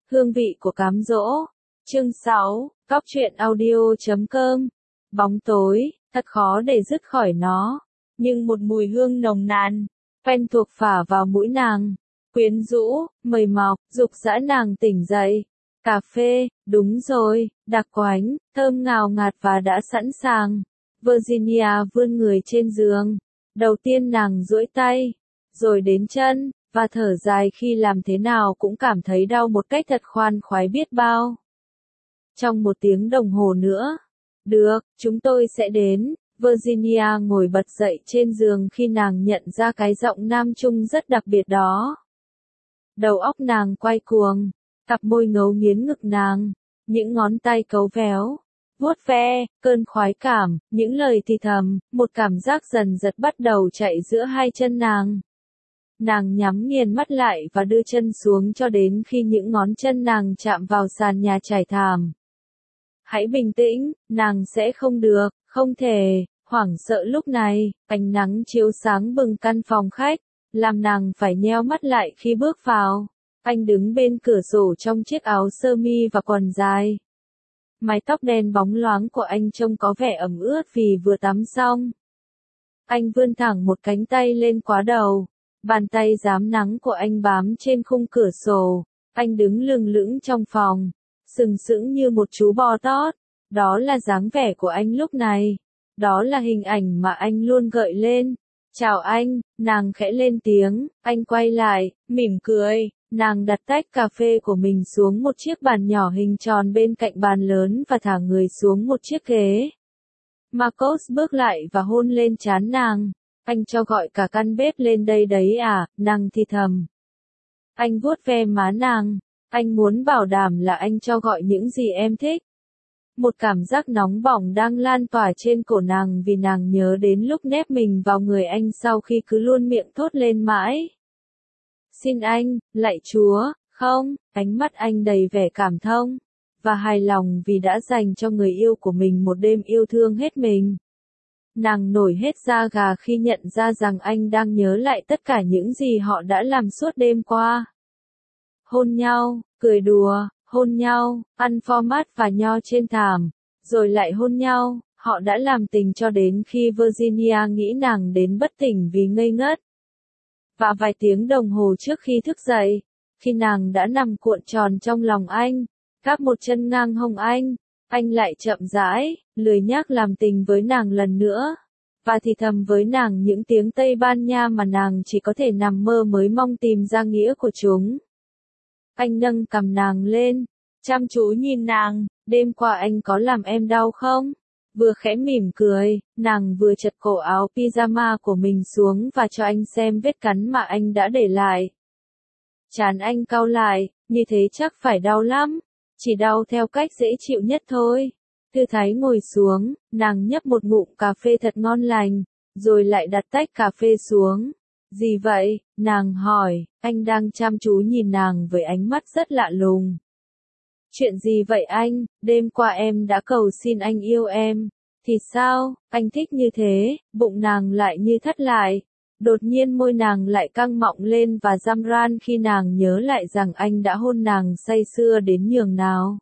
Hương vị của cám dỗ. Chương 6, Cóc truyện audio.com. Bóng tối, thật khó để dứt khỏi nó. Nhưng một mùi hương nồng nàn, quen thuộc phả vào mũi nàng. Quyến rũ, mời mọc, dục dã nàng tỉnh dậy. Cà phê, đúng rồi, đặc quánh, thơm ngào ngạt và đã sẵn sàng. Virginia vươn người trên giường. Đầu tiên nàng duỗi tay, rồi đến chân, và thở dài khi làm thế nào cũng cảm thấy đau một cách thật khoan khoái biết bao. Trong 1 tiếng đồng hồ nữa. Được, chúng tôi sẽ đến. Virginia ngồi bật dậy trên giường khi nàng nhận ra cái giọng nam trung rất đặc biệt đó. Đầu óc nàng quay cuồng, cặp môi ngấu nghiến ngực nàng, những ngón tay cấu véo, vuốt ve, cơn khoái cảm, những lời thì thầm, một cảm giác dần dật bắt đầu chạy giữa hai chân nàng. Nàng nhắm nghiền mắt lại và đưa chân xuống cho đến khi những ngón chân nàng chạm vào sàn nhà trải thảm. Hãy bình tĩnh, nàng sẽ không được, không thể. Hoảng sợ lúc này, ánh nắng chiếu sáng bừng căn phòng khách, làm nàng phải nheo mắt lại khi bước vào. Anh đứng bên cửa sổ trong chiếc áo sơ mi và quần dài. Mái tóc đen bóng loáng của anh trông có vẻ ẩm ướt vì vừa tắm xong. Anh vươn thẳng một cánh tay lên khóa đầu. Bàn tay rám nắng của anh bám trên khung cửa sổ. Anh đứng lưng lững trong phòng, sừng sững như một chú bò tót. Đó là dáng vẻ của anh lúc này. Đó là hình ảnh mà anh luôn gợi lên. Chào anh, nàng khẽ lên tiếng, anh quay lại, mỉm cười, nàng đặt tách cà phê của mình xuống một chiếc bàn nhỏ hình tròn bên cạnh bàn lớn và thả người xuống một chiếc ghế. Marcos bước lại và hôn lên trán nàng, anh cho gọi cả căn bếp lên đây đấy à, nàng thì thầm. Anh vuốt ve má nàng, anh muốn bảo đảm là anh cho gọi những gì em thích. Một cảm giác nóng bỏng đang lan tỏa trên cổ nàng vì nàng nhớ đến lúc nép mình vào người anh sau khi cứ luôn miệng thốt lên mãi. Xin anh, lạy Chúa, không, ánh mắt anh đầy vẻ cảm thông, và hài lòng vì đã dành cho người yêu của mình một đêm yêu thương hết mình. Nàng nổi hết da gà khi nhận ra rằng anh đang nhớ lại tất cả những gì họ đã làm suốt đêm qua. Hôn nhau, cười đùa. Hôn nhau, ăn pho mát và nho trên thảm, rồi lại hôn nhau, họ đã làm tình cho đến khi Virginia nghĩ nàng đến bất tỉnh vì ngây ngất. Và vài tiếng đồng hồ trước khi thức dậy, khi nàng đã nằm cuộn tròn trong lòng anh, gác một chân ngang hông anh lại chậm rãi, lười nhác làm tình với nàng lần nữa, và thì thầm với nàng những tiếng Tây Ban Nha mà nàng chỉ có thể nằm mơ mới mong tìm ra nghĩa của chúng. Anh nâng cằm nàng lên, chăm chú nhìn nàng, đêm qua anh có làm em đau không? Vừa khẽ mỉm cười, nàng vừa chật cổ áo pyjama của mình xuống và cho anh xem vết cắn mà anh đã để lại. Trán anh cau lại, như thế chắc phải đau lắm, chỉ đau theo cách dễ chịu nhất thôi. Thư thái ngồi xuống, nàng nhấp một ngụm cà phê thật ngon lành, rồi lại đặt tách cà phê xuống. Gì vậy? Nàng hỏi, anh đang chăm chú nhìn nàng với ánh mắt rất lạ lùng. Chuyện gì vậy anh? Đêm qua em đã cầu xin anh yêu em. Thì sao? Anh thích như thế, bụng nàng lại như thắt lại. Đột nhiên môi nàng lại căng mọng lên và răm ran khi nàng nhớ lại rằng anh đã hôn nàng say sưa đến nhường nào.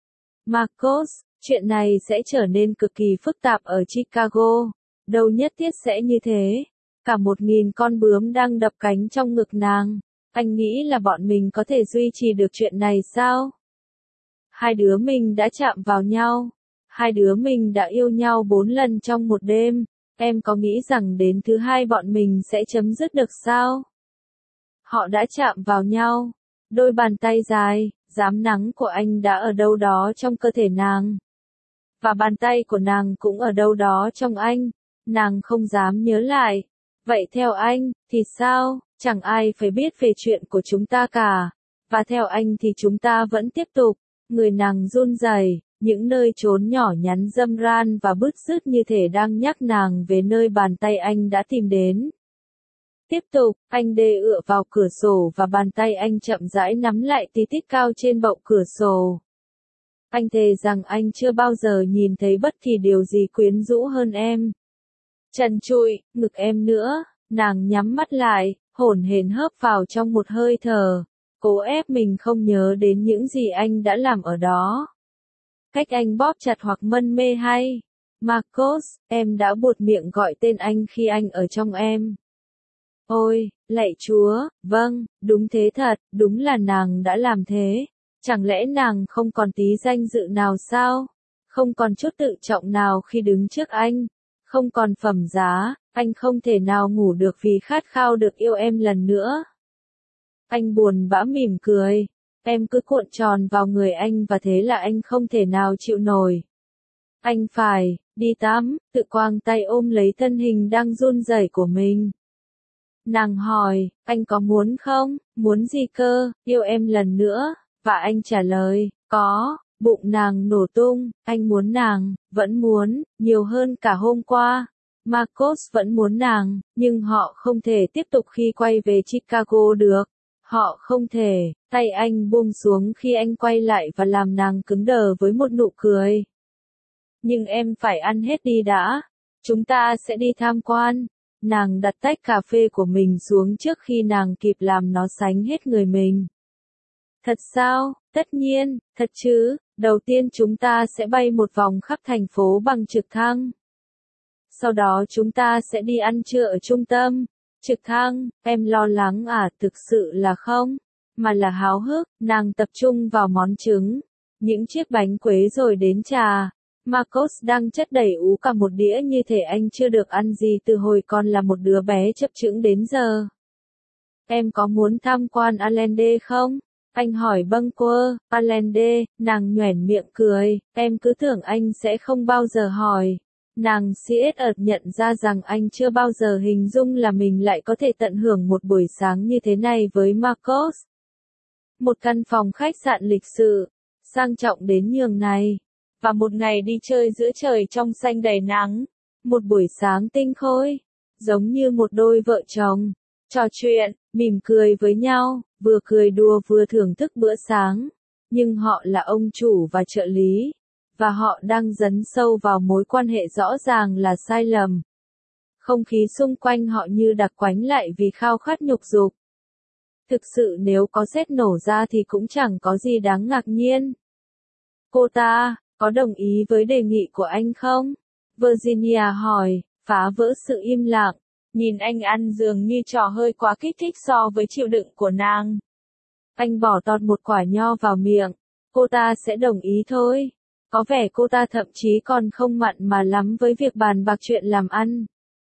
Marcos, chuyện này sẽ trở nên cực kỳ phức tạp ở Chicago. Đâu nhất thiết sẽ như thế. Cả 1000 con bướm đang đập cánh trong ngực nàng. Anh nghĩ là bọn mình có thể duy trì được chuyện này sao? Hai đứa mình đã chạm vào nhau. Hai đứa mình đã yêu nhau 4 lần trong một đêm. Em có nghĩ rằng đến thứ 2 bọn mình sẽ chấm dứt được sao? Họ đã chạm vào nhau. Đôi bàn tay dài, rám nắng của anh đã ở đâu đó trong cơ thể nàng. Và bàn tay của nàng cũng ở đâu đó trong anh. Nàng không dám nhớ lại. Vậy theo anh, thì sao? Chẳng ai phải biết về chuyện của chúng ta cả. Và theo anh thì chúng ta vẫn tiếp tục. Người nàng run rẩy, những nơi trốn nhỏ nhắn râm ran và bứt rứt như thể đang nhắc nàng về nơi bàn tay anh đã tìm đến. Tiếp tục, anh đê ựa vào cửa sổ và bàn tay anh chậm rãi nắm lại tí tít cao trên bậu cửa sổ. Anh thề rằng anh chưa bao giờ nhìn thấy bất kỳ điều gì quyến rũ hơn em. Trần trụi, ngực em nữa, nàng nhắm mắt lại, hổn hển hớp vào trong một hơi thở. cố ép mình không nhớ đến những gì anh đã làm ở đó. Cách anh bóp chặt hoặc mân mê hay. Marcos, em đã buột miệng gọi tên anh khi anh ở trong em. Ôi, lạy Chúa, vâng, đúng thế thật, đúng là nàng đã làm thế. Chẳng lẽ nàng không còn tí danh dự nào sao? Không còn chút tự trọng nào khi đứng trước anh? Không còn phẩm giá, anh không thể nào ngủ được vì khát khao được yêu em lần nữa. Anh buồn bã mỉm cười. Em cứ cuộn tròn vào người anh và thế là anh không thể nào chịu nổi. Anh phải đi tắm, tự quàng tay ôm lấy thân hình đang run rẩy của mình. Nàng hỏi, anh có muốn không? Muốn gì cơ? Yêu em lần nữa. Và anh trả lời, có. Bụng nàng nổ tung, anh muốn nàng, vẫn muốn, nhiều hơn cả hôm qua. Marcos vẫn muốn nàng, nhưng họ không thể tiếp tục khi quay về Chicago được. Họ không thể. Tay anh buông xuống khi anh quay lại và làm nàng cứng đờ với một nụ cười. Nhưng em phải ăn hết đi đã. Chúng ta sẽ đi tham quan. Nàng đặt tách cà phê của mình xuống trước khi nàng kịp làm nó sánh hết người mình. Thật sao? Tất nhiên, thật chứ. Đầu tiên chúng ta sẽ bay một vòng khắp thành phố bằng trực thăng. Sau đó chúng ta sẽ đi ăn trưa ở trung tâm. Trực thăng, em lo lắng à? Thực sự là không. Mà là háo hức, nàng tập trung vào món trứng. Những chiếc bánh quế rồi đến trà. Marcos đang chất đầy ú cả một đĩa như thể anh chưa được ăn gì từ hồi còn là một đứa bé chập chững đến giờ. Em có muốn tham quan Allende không? Anh hỏi bâng quơ. Allende, nàng nhoẻn miệng cười, em cứ tưởng anh sẽ không bao giờ hỏi. Nàng siết ợt nhận ra rằng anh chưa bao giờ hình dung là mình lại có thể tận hưởng một buổi sáng như thế này với Marcos. Một căn phòng khách sạn lịch sự, sang trọng đến nhường này. Và một ngày đi chơi giữa trời trong xanh đầy nắng. Một buổi sáng tinh khôi. Giống như một đôi vợ chồng. Trò chuyện, mỉm cười với nhau, vừa cười đùa vừa thưởng thức bữa sáng. Nhưng họ là ông chủ và trợ lý. Và họ đang dấn sâu vào mối quan hệ rõ ràng là sai lầm. Không khí xung quanh họ như đặc quánh lại vì khao khát nhục dục. Thực sự nếu có sét nổ ra thì cũng chẳng có gì đáng ngạc nhiên. Cô ta có đồng ý với đề nghị của anh không? Virginia hỏi, phá vỡ sự im lặng. Nhìn anh ăn dường như trò hơi quá kích thích so với chịu đựng của nàng. Anh bỏ tọt một quả nho vào miệng. Cô ta sẽ đồng ý thôi. Có vẻ cô ta thậm chí còn không mặn mà lắm với việc bàn bạc chuyện làm ăn.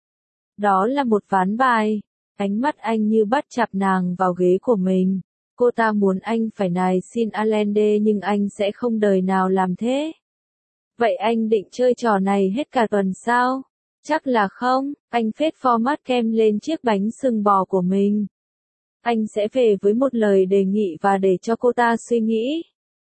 Đó là một ván bài. Ánh mắt anh như bắt chặt nàng vào ghế của mình. Cô ta muốn anh phải nài xin Allende nhưng anh sẽ không đời nào làm thế. Vậy anh định chơi trò này hết cả tuần sao? Chắc là không. Anh phết format kem lên chiếc bánh sừng bò của mình. Anh sẽ về với một lời đề nghị và để cho cô ta suy nghĩ.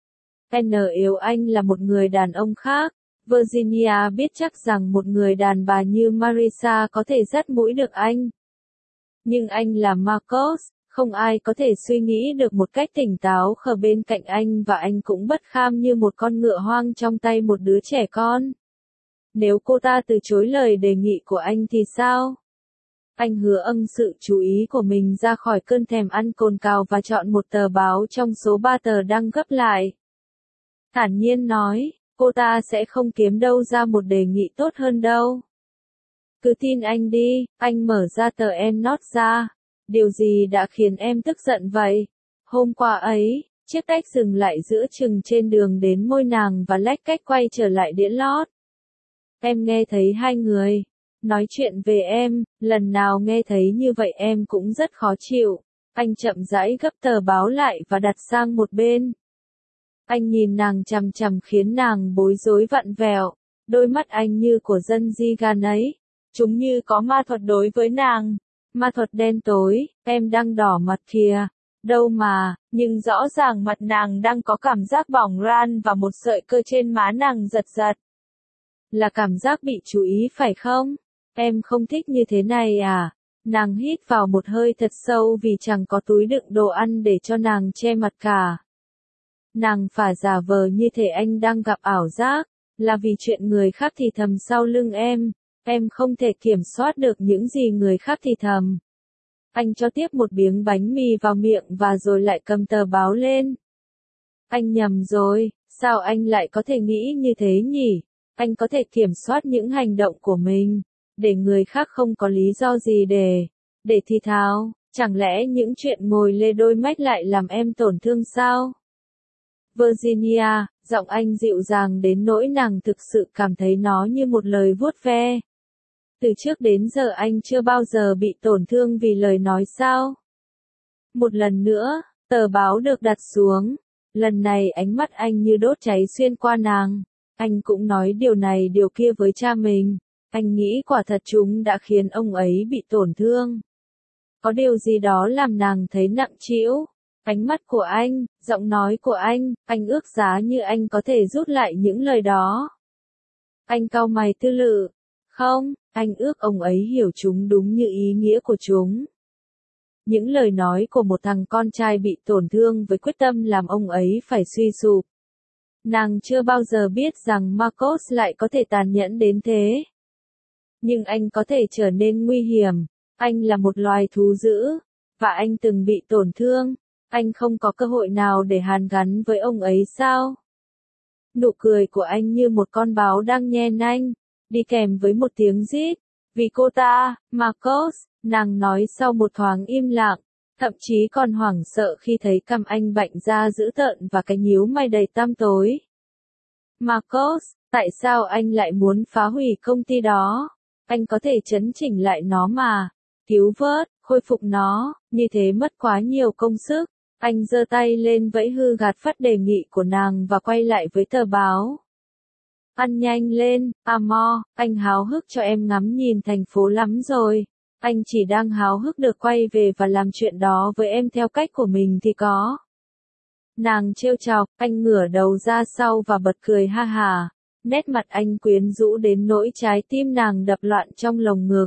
N yêu anh là một người đàn ông khác. Virginia biết chắc rằng một người đàn bà như Marisa có thể dắt mũi được anh. Nhưng anh là Marcos, không ai có thể suy nghĩ được một cách tỉnh táo khờ bên cạnh anh và anh cũng bất kham như một con ngựa hoang trong tay một đứa trẻ con. Nếu cô ta từ chối lời đề nghị của anh thì sao? Anh hứa âng sự chú ý của mình ra khỏi cơn thèm ăn cồn cào và chọn một tờ báo trong số 3 tờ đang gấp lại. Thản nhiên nói, cô ta sẽ không kiếm đâu ra một đề nghị tốt hơn đâu. Cứ tin anh đi. Anh mở ra tờ N-Not ra. Điều gì đã khiến em tức giận vậy? Hôm qua ấy, chiếc tách dừng lại giữa chừng trên đường đến môi nàng và lách cách quay trở lại đĩa lót. Em nghe thấy hai người nói chuyện về em, lần nào nghe thấy như vậy em cũng rất khó chịu. Anh chậm rãi gấp tờ báo lại và đặt sang một bên. Anh nhìn nàng chằm chằm khiến nàng bối rối vặn vẹo. Đôi mắt anh như của dân di gan ấy. Chúng như có ma thuật đối với nàng. Ma thuật đen tối, em đang đỏ mặt kìa. Đâu mà, nhưng rõ ràng mặt nàng đang có cảm giác bỏng ran và một sợi cơ trên má nàng giật giật. Là cảm giác bị chú ý phải không? Em không thích như thế này à? Nàng hít vào một hơi thật sâu vì chẳng có túi đựng đồ ăn để cho nàng che mặt cả. Nàng phả giả vờ như thể anh đang gặp ảo giác, là vì chuyện người khác thì thầm sau lưng em không thể kiểm soát được những gì người khác thì thầm. Anh cho tiếp một miếng bánh mì vào miệng và rồi lại cầm tờ báo lên. Anh nhầm rồi, sao anh lại có thể nghĩ như thế nhỉ? Anh có thể kiểm soát những hành động của mình, để người khác không có lý do gì để thì thào, chẳng lẽ những chuyện ngồi lê đôi mách lại làm em tổn thương sao? Virginia, giọng anh dịu dàng đến nỗi nàng thực sự cảm thấy nó như một lời vuốt ve. Từ trước đến giờ anh chưa bao giờ bị tổn thương vì lời nói sao? Một lần nữa, tờ báo được đặt xuống. Lần này ánh mắt anh như đốt cháy xuyên qua nàng. Anh cũng nói điều này điều kia với cha mình. Anh nghĩ quả thật chúng đã khiến ông ấy bị tổn thương. Có điều gì đó làm nàng thấy nặng trĩu. Ánh mắt của anh, giọng nói của anh ước giá như anh có thể rút lại những lời đó. Anh cau mày tư lự. Không, anh ước ông ấy hiểu chúng đúng như ý nghĩa của chúng. Những lời nói của một thằng con trai bị tổn thương với quyết tâm làm ông ấy phải suy sụp. Nàng chưa bao giờ biết rằng Marcos lại có thể tàn nhẫn đến thế. Nhưng anh có thể trở nên nguy hiểm. Anh là một loài thú dữ. Và anh từng bị tổn thương. Anh không có cơ hội nào để hàn gắn với ông ấy sao? Nụ cười của anh như một con báo đang nhe nanh, đi kèm với một tiếng rít. Vì cô ta, Marcos, nàng nói sau một thoáng im lặng, thậm chí còn hoảng sợ khi thấy cằm anh bạnh ra dữ tợn và cái nhíu mày đầy tăm tối. Marcos, tại sao anh lại muốn phá hủy công ty đó? Anh có thể chấn chỉnh lại nó mà, cứu vớt, khôi phục nó, như thế mất quá nhiều công sức. Anh giơ tay lên vẫy hư gạt phắt đề nghị của nàng và quay lại với tờ báo. Ăn nhanh lên, Amor, anh háo hức cho em ngắm nhìn thành phố lắm rồi. Anh chỉ đang háo hức được quay về và làm chuyện đó với em theo cách của mình thì có. Nàng trêu chọc, anh ngửa đầu ra sau và bật cười ha hà. Nét mặt anh quyến rũ đến nỗi trái tim nàng đập loạn trong lồng ngực.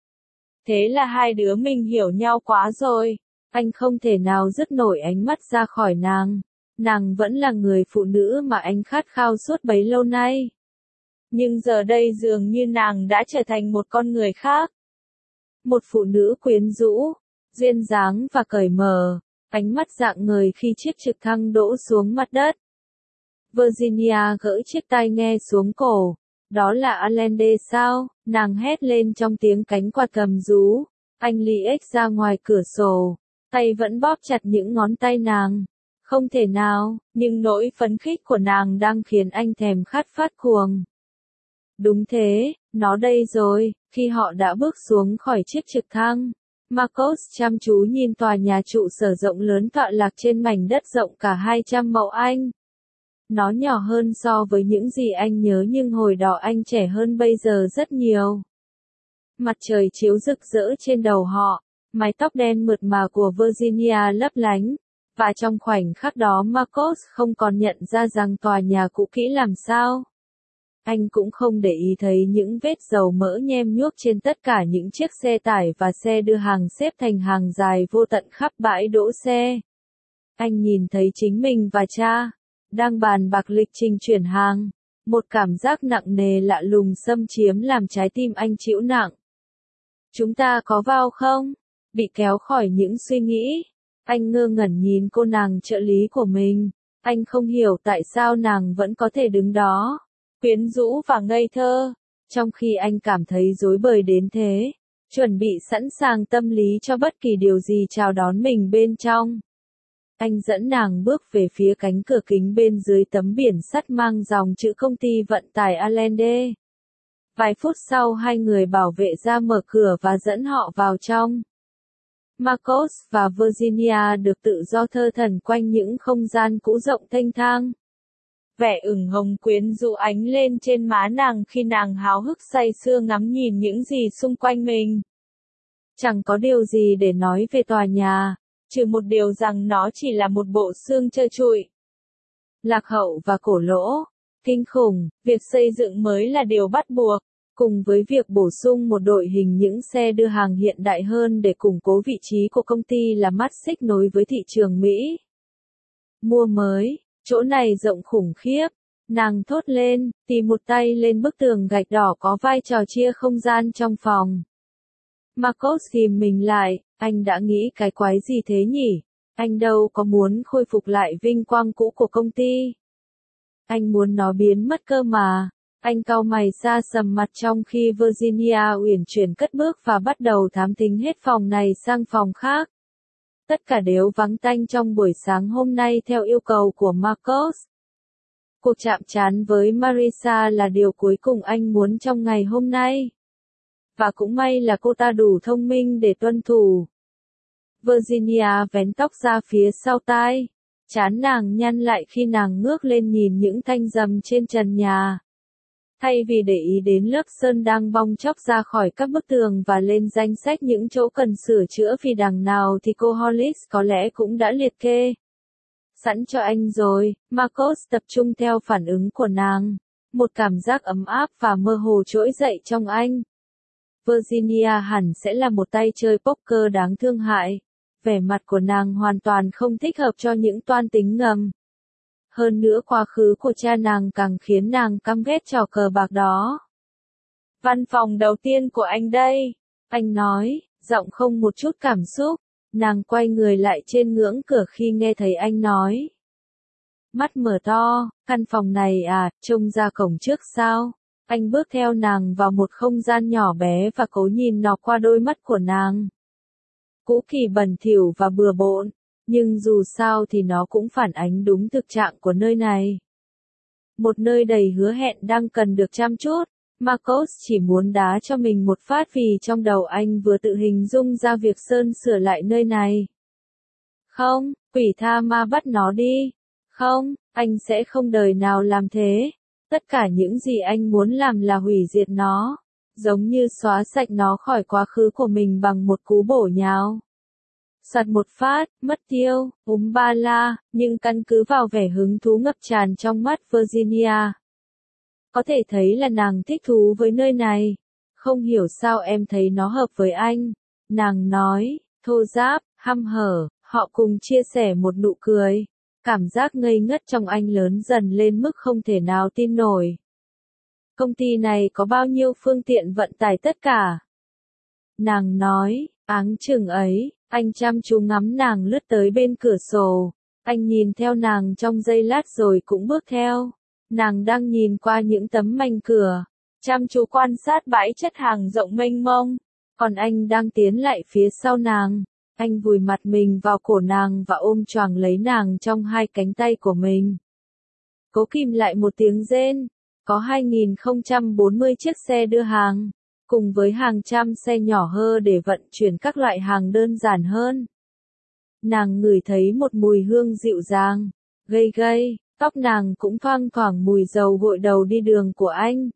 Thế là hai đứa mình hiểu nhau quá rồi. Anh không thể nào dứt nổi ánh mắt ra khỏi nàng. Nàng vẫn là người phụ nữ mà anh khát khao suốt bấy lâu nay. Nhưng giờ đây dường như nàng đã trở thành một con người khác. Một phụ nữ quyến rũ, duyên dáng và cởi mở, ánh mắt rạng ngời khi chiếc trực thăng đỗ xuống mặt đất. Virginia gỡ chiếc tai nghe xuống cổ. Đó là Allende sao? Nàng hét lên trong tiếng cánh quạt gầm rú. Anh liếc ra ngoài cửa sổ, tay vẫn bóp chặt những ngón tay nàng. Không thể nào, nhưng nỗi phấn khích của nàng đang khiến anh thèm khát phát cuồng. Đúng thế, nó đây rồi. Khi họ đã bước xuống khỏi chiếc trực thăng, Marcos chăm chú nhìn tòa nhà trụ sở rộng lớn tọa lạc trên mảnh đất rộng cả 200 mẫu Anh. Nó nhỏ hơn so với những gì anh nhớ nhưng hồi đó anh trẻ hơn bây giờ rất nhiều. Mặt trời chiếu rực rỡ trên đầu họ, mái tóc đen mượt mà của Virginia lấp lánh, và trong khoảnh khắc đó Marcos không còn nhận ra rằng tòa nhà cũ kỹ làm sao. Anh cũng không để ý thấy những vết dầu mỡ nhem nhuốc trên tất cả những chiếc xe tải và xe đưa hàng xếp thành hàng dài vô tận khắp bãi đỗ xe. Anh nhìn thấy chính mình và cha đang bàn bạc lịch trình chuyển hàng. Một cảm giác nặng nề lạ lùng xâm chiếm làm trái tim anh chịu nặng. Chúng ta có vào không? Bị kéo khỏi những suy nghĩ. Anh ngơ ngẩn nhìn cô nàng trợ lý của mình. Anh không hiểu tại sao nàng vẫn có thể đứng đó, quyến rũ và ngây thơ, trong khi anh cảm thấy rối bời đến thế, chuẩn bị sẵn sàng tâm lý cho bất kỳ điều gì chào đón mình bên trong. Anh dẫn nàng bước về phía cánh cửa kính bên dưới tấm biển sắt mang dòng chữ công ty vận tải Allende. Vài phút sau hai người bảo vệ ra mở cửa và dẫn họ vào trong. Marcos và Virginia được tự do thơ thẩn quanh những không gian cũ rộng thênh thang. Vẻ ửng hồng quyến rũ ánh lên trên má nàng khi nàng háo hức say sưa ngắm nhìn những gì xung quanh mình. Chẳng có điều gì để nói về tòa nhà, trừ một điều rằng nó chỉ là một bộ xương trơ trụi, lạc hậu và cổ lỗ. Kinh khủng, việc xây dựng mới là điều bắt buộc, cùng với việc bổ sung một đội hình những xe đưa hàng hiện đại hơn để củng cố vị trí của công ty là mắt xích nối với thị trường Mỹ. Mua mới, chỗ này rộng khủng khiếp. Nàng thốt lên, tì một tay lên bức tường gạch đỏ có vai trò chia không gian trong phòng. Marcos ghìm mình lại, Anh đã nghĩ cái quái gì thế nhỉ? Anh đâu có muốn khôi phục lại vinh quang cũ của công ty. Anh muốn nó biến mất cơ mà. Anh cau mày xa sầm mặt trong khi Virginia uyển chuyển cất bước và bắt đầu thám thính hết phòng này sang phòng khác. Tất cả đều vắng tanh trong buổi sáng hôm nay theo yêu cầu của Marcos. Cuộc chạm trán với Marissa là điều cuối cùng anh muốn trong ngày hôm nay. Và cũng may là cô ta đủ thông minh để tuân thủ. Virginia vén tóc ra phía sau tai. Trán nàng nhăn lại khi nàng ngước lên nhìn những thanh rầm trên trần nhà. Thay vì để ý đến lớp sơn đang bong chóc ra khỏi các bức tường và lên danh sách những chỗ cần sửa chữa vì đằng nào thì cô Hollis có lẽ cũng đã liệt kê sẵn cho anh rồi. Marcos tập trung theo phản ứng của nàng. Một cảm giác ấm áp và mơ hồ trỗi dậy trong anh. Virginia hẳn sẽ là một tay chơi poker đáng thương hại. Vẻ mặt của nàng hoàn toàn không thích hợp cho những toan tính ngầm. Hơn nữa quá khứ của cha nàng càng khiến nàng căm ghét trò cờ bạc đó. Văn phòng đầu tiên của anh đây, anh nói, giọng không một chút cảm xúc. Nàng quay người lại trên ngưỡng cửa khi nghe thấy anh nói. Mắt mở to, căn phòng này à, trông ra cổng trước sao? Anh bước theo nàng vào một không gian nhỏ bé và cố nhìn nó qua đôi mắt của nàng. Cũ kỹ bẩn thỉu và bừa bộn, nhưng dù sao thì nó cũng phản ánh đúng thực trạng của nơi này. Một nơi đầy hứa hẹn đang cần được chăm chút. Marcos chỉ muốn đá cho mình một phát vì trong đầu anh vừa tự hình dung ra việc sơn sửa lại nơi này. Không, quỷ tha ma bắt nó đi. Không, anh sẽ không đời nào làm thế. Tất cả những gì anh muốn làm là hủy diệt nó. Giống như xóa sạch nó khỏi quá khứ của mình bằng một cú bổ nhào. Soạt một phát, mất tiêu, ba la, nhưng căn cứ vào vẻ hứng thú ngập tràn trong mắt Virginia. Có thể thấy là nàng thích thú với nơi này. Không hiểu sao em thấy nó hợp với anh. Nàng nói, thô ráp, hăm hở, họ cùng chia sẻ một nụ cười. Cảm giác ngây ngất trong anh lớn dần lên mức không thể nào tin nổi. Công ty này có bao nhiêu phương tiện vận tải tất cả? Nàng nói, áng chừng ấy, anh chăm chú ngắm nàng lướt tới bên cửa sổ. Anh nhìn theo nàng trong giây lát rồi cũng bước theo. Nàng đang nhìn qua những tấm mảnh cửa, chăm chú quan sát bãi chất hàng rộng mênh mông. Còn anh đang tiến lại phía sau nàng. Anh vùi mặt mình vào cổ nàng và ôm choàng lấy nàng trong hai cánh tay của mình. Cố kìm lại một tiếng rên. Có 2040 chiếc xe đưa hàng, cùng với hàng trăm xe nhỏ hơn để vận chuyển các loại hàng đơn giản hơn. Nàng ngửi thấy một mùi hương dịu dàng, gây gây, tóc nàng cũng thoang thoảng mùi dầu gội đầu đi đường của anh.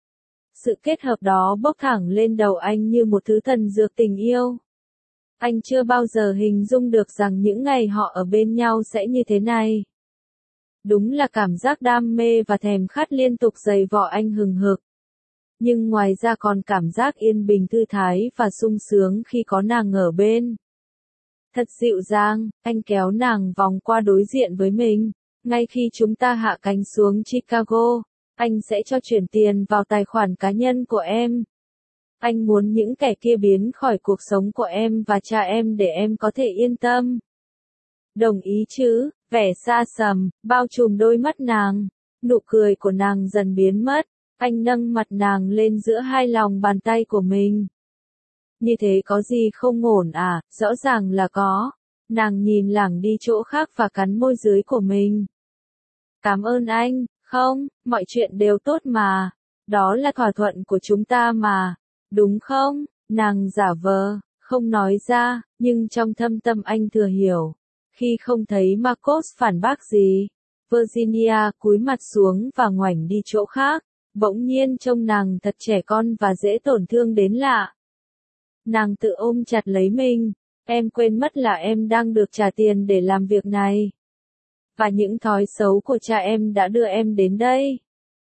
Sự kết hợp đó bốc thẳng lên đầu anh như một thứ thần dược tình yêu. Anh chưa bao giờ hình dung được rằng những ngày họ ở bên nhau sẽ như thế này. Đúng là cảm giác đam mê và thèm khát liên tục dày vò anh hừng hực. Nhưng ngoài ra còn cảm giác yên bình thư thái và sung sướng khi có nàng ở bên. Thật dịu dàng, anh kéo nàng vòng qua đối diện với mình. Ngay khi chúng ta hạ cánh xuống Chicago, anh sẽ cho chuyển tiền vào tài khoản cá nhân của em. Anh muốn những kẻ kia biến khỏi cuộc sống của em và cha em để em có thể yên tâm. Đồng ý chứ? Vẻ xa sầm, bao trùm đôi mắt nàng. Nụ cười của nàng dần biến mất. Anh nâng mặt nàng lên giữa hai lòng bàn tay của mình. Như thế có gì không ổn à? Rõ ràng là có. Nàng nhìn lảng đi chỗ khác và cắn môi dưới của mình. Cảm ơn anh, không, mọi chuyện đều tốt mà. Đó là thỏa thuận của chúng ta mà. Đúng không? Nàng giả vờ, không nói ra, nhưng trong thâm tâm anh thừa hiểu. Khi không thấy Marcos phản bác gì, Virginia cúi mặt xuống và ngoảnh đi chỗ khác. Bỗng nhiên trông nàng thật trẻ con và dễ tổn thương đến lạ. Nàng tự ôm chặt lấy mình. Em quên mất là em đang được trả tiền để làm việc này. Và những thói xấu của cha em đã đưa em đến đây.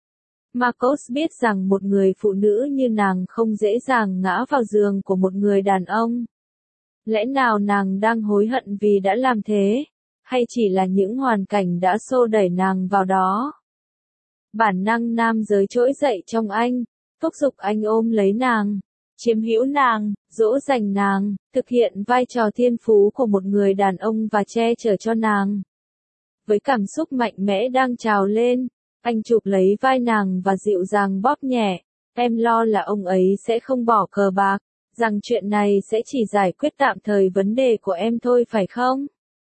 Marcos biết rằng một người phụ nữ như nàng không dễ dàng ngã vào giường của một người đàn ông. Lẽ nào nàng đang hối hận vì đã làm thế? Hay chỉ là những hoàn cảnh đã xô đẩy nàng vào đó? Bản năng nam giới trỗi dậy trong anh, thúc giục anh ôm lấy nàng. chiếm hữu nàng, dỗ dành nàng, thực hiện vai trò thiên phú của một người đàn ông và che chở cho nàng. Với cảm xúc mạnh mẽ đang trào lên, anh chụp lấy vai nàng và dịu dàng bóp nhẹ. Em lo là ông ấy sẽ không bỏ cờ bạc, rằng chuyện này sẽ chỉ giải quyết tạm thời vấn đề của em thôi phải không?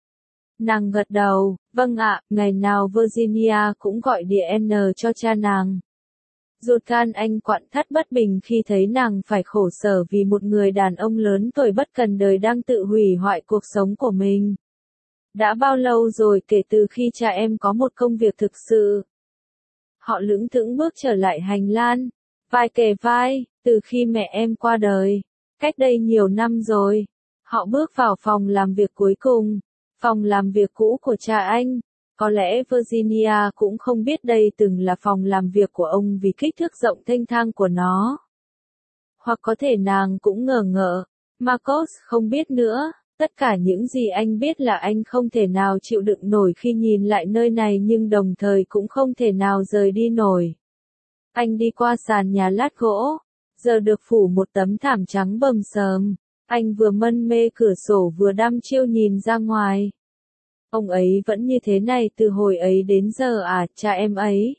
Nàng gật đầu, vâng ạ, ngày nào Virginia cũng gọi điện cho cha nàng. Ruột gan anh quặn thắt bất bình khi thấy nàng phải khổ sở vì một người đàn ông lớn tuổi bất cần đời đang tự hủy hoại cuộc sống của mình. Đã bao lâu rồi kể từ khi cha em có một công việc thực sự? Họ lững thững bước trở lại hành lang, vai kề vai, từ khi mẹ em qua đời, cách đây nhiều năm rồi. Họ bước vào phòng làm việc cuối cùng, phòng làm việc cũ của cha anh. Có lẽ Virginia cũng không biết đây từng là phòng làm việc của ông vì kích thước rộng thênh thang của nó. Hoặc có thể nàng cũng ngờ ngợ, Marcos không biết nữa. Tất cả những gì anh biết là anh không thể nào chịu đựng nổi khi nhìn lại nơi này nhưng đồng thời cũng không thể nào rời đi nổi. Anh đi qua sàn nhà lát gỗ, giờ được phủ một tấm thảm trắng bầm xờm. Anh vừa mân mê cửa sổ vừa đăm chiêu nhìn ra ngoài. Ông ấy vẫn như thế này từ hồi ấy đến giờ à, cha em ấy.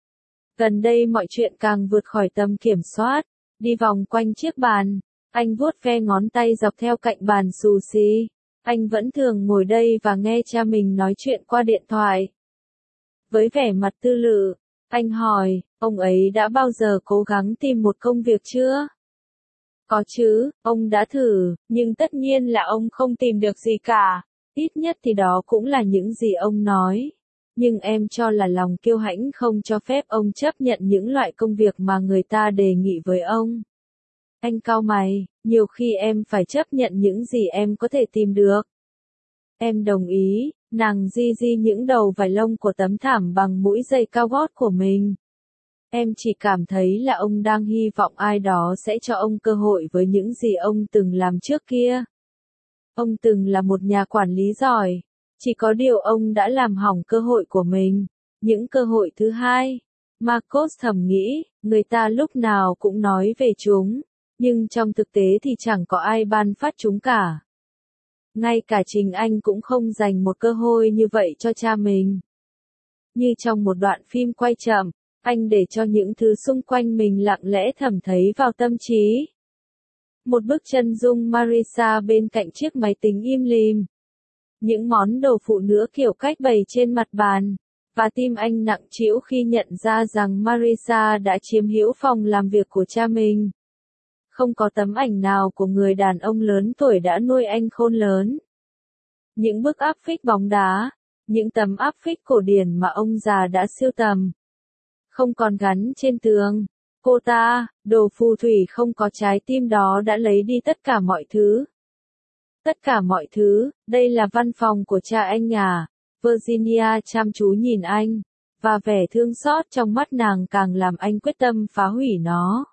Gần đây mọi chuyện càng vượt khỏi tầm kiểm soát, đi vòng quanh chiếc bàn. Anh vuốt ve ngón tay dọc theo cạnh bàn xù xì. Anh vẫn thường ngồi đây và nghe cha mình nói chuyện qua điện thoại. Với vẻ mặt tư lự, anh hỏi, ông ấy đã bao giờ cố gắng tìm một công việc chưa? Có chứ, ông đã thử, nhưng tất nhiên là ông không tìm được gì cả. Ít nhất thì đó cũng là những gì ông nói. Nhưng em cho là lòng kiêu hãnh không cho phép ông chấp nhận những loại công việc mà người ta đề nghị với ông. Anh cau mày, nhiều khi em phải chấp nhận những gì em có thể tìm được. Em đồng ý, nàng di di những đầu vải lông của tấm thảm bằng mũi giày cao gót của mình. Em chỉ cảm thấy là ông đang hy vọng ai đó sẽ cho ông cơ hội với những gì ông từng làm trước kia. Ông từng là một nhà quản lý giỏi, chỉ có điều ông đã làm hỏng cơ hội của mình, những cơ hội thứ hai. Marcos thầm nghĩ, người ta lúc nào cũng nói về chúng, nhưng trong thực tế thì chẳng có ai ban phát chúng cả. Ngay cả chính anh cũng không dành một cơ hội như vậy cho cha mình. Như trong một đoạn phim quay chậm, anh để cho những thứ xung quanh mình lặng lẽ thẩm thấu vào tâm trí. Một bức chân dung Marisa bên cạnh chiếc máy tính im lìm. Những món đồ phụ nữ kiểu cách bày trên mặt bàn. Và tim anh nặng trĩu khi nhận ra rằng Marisa đã chiếm hữu phòng làm việc của cha mình. Không có tấm ảnh nào của người đàn ông lớn tuổi đã nuôi anh khôn lớn. Những bức áp phích bóng đá, những tấm áp phích cổ điển mà ông già đã sưu tầm. Không còn gắn trên tường. Cô ta, đồ phù thủy không có trái tim đó đã lấy đi tất cả mọi thứ. Tất cả mọi thứ, đây là văn phòng của cha anh à. Virginia chăm chú nhìn anh, và vẻ thương xót trong mắt nàng càng làm anh quyết tâm phá hủy nó.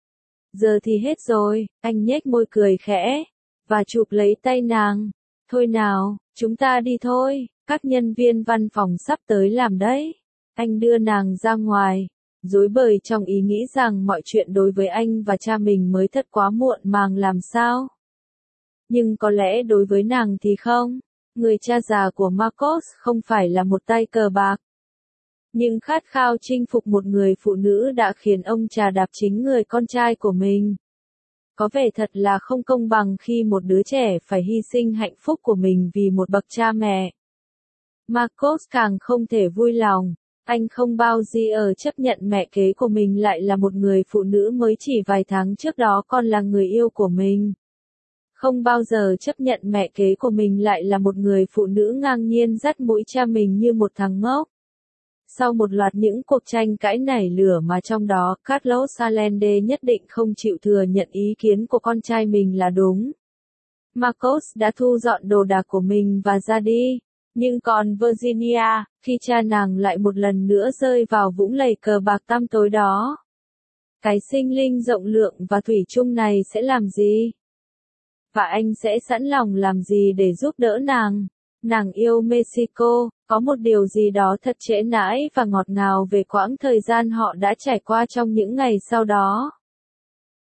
Giờ thì hết rồi, anh nhếch môi cười khẽ, và chụp lấy tay nàng. Thôi nào, chúng ta đi thôi, các nhân viên văn phòng sắp tới làm đấy. Anh đưa nàng ra ngoài, rối bời trong ý nghĩ rằng mọi chuyện đối với anh và cha mình mới thật quá muộn màng làm sao. Nhưng có lẽ đối với nàng thì không. Người cha già của Marcos không phải là một tay cờ bạc. Nhưng khát khao chinh phục một người phụ nữ đã khiến ông trà đạp chính người con trai của mình. Có vẻ thật là không công bằng khi một đứa trẻ phải hy sinh hạnh phúc của mình vì một bậc cha mẹ. Marcos càng không thể vui lòng. Anh không bao giờ chấp nhận mẹ kế của mình lại là một người phụ nữ mới chỉ vài tháng trước đó còn là người yêu của mình. Không bao giờ chấp nhận mẹ kế của mình lại là một người phụ nữ ngang nhiên dắt mũi cha mình như một thằng ngốc. Sau một loạt những cuộc tranh cãi nảy lửa mà trong đó Carlos Allende nhất định không chịu thừa nhận ý kiến của con trai mình là đúng. Marcos đã thu dọn đồ đạc của mình và ra đi. Nhưng còn Virginia, khi cha nàng lại một lần nữa rơi vào vũng lầy cờ bạc tăm tối đó. Cái sinh linh rộng lượng và thủy chung này sẽ làm gì? Và anh sẽ sẵn lòng làm gì để giúp đỡ nàng? Nàng yêu Mexico, có một điều gì đó thật trễ nãi và ngọt ngào về quãng thời gian họ đã trải qua trong những ngày sau đó.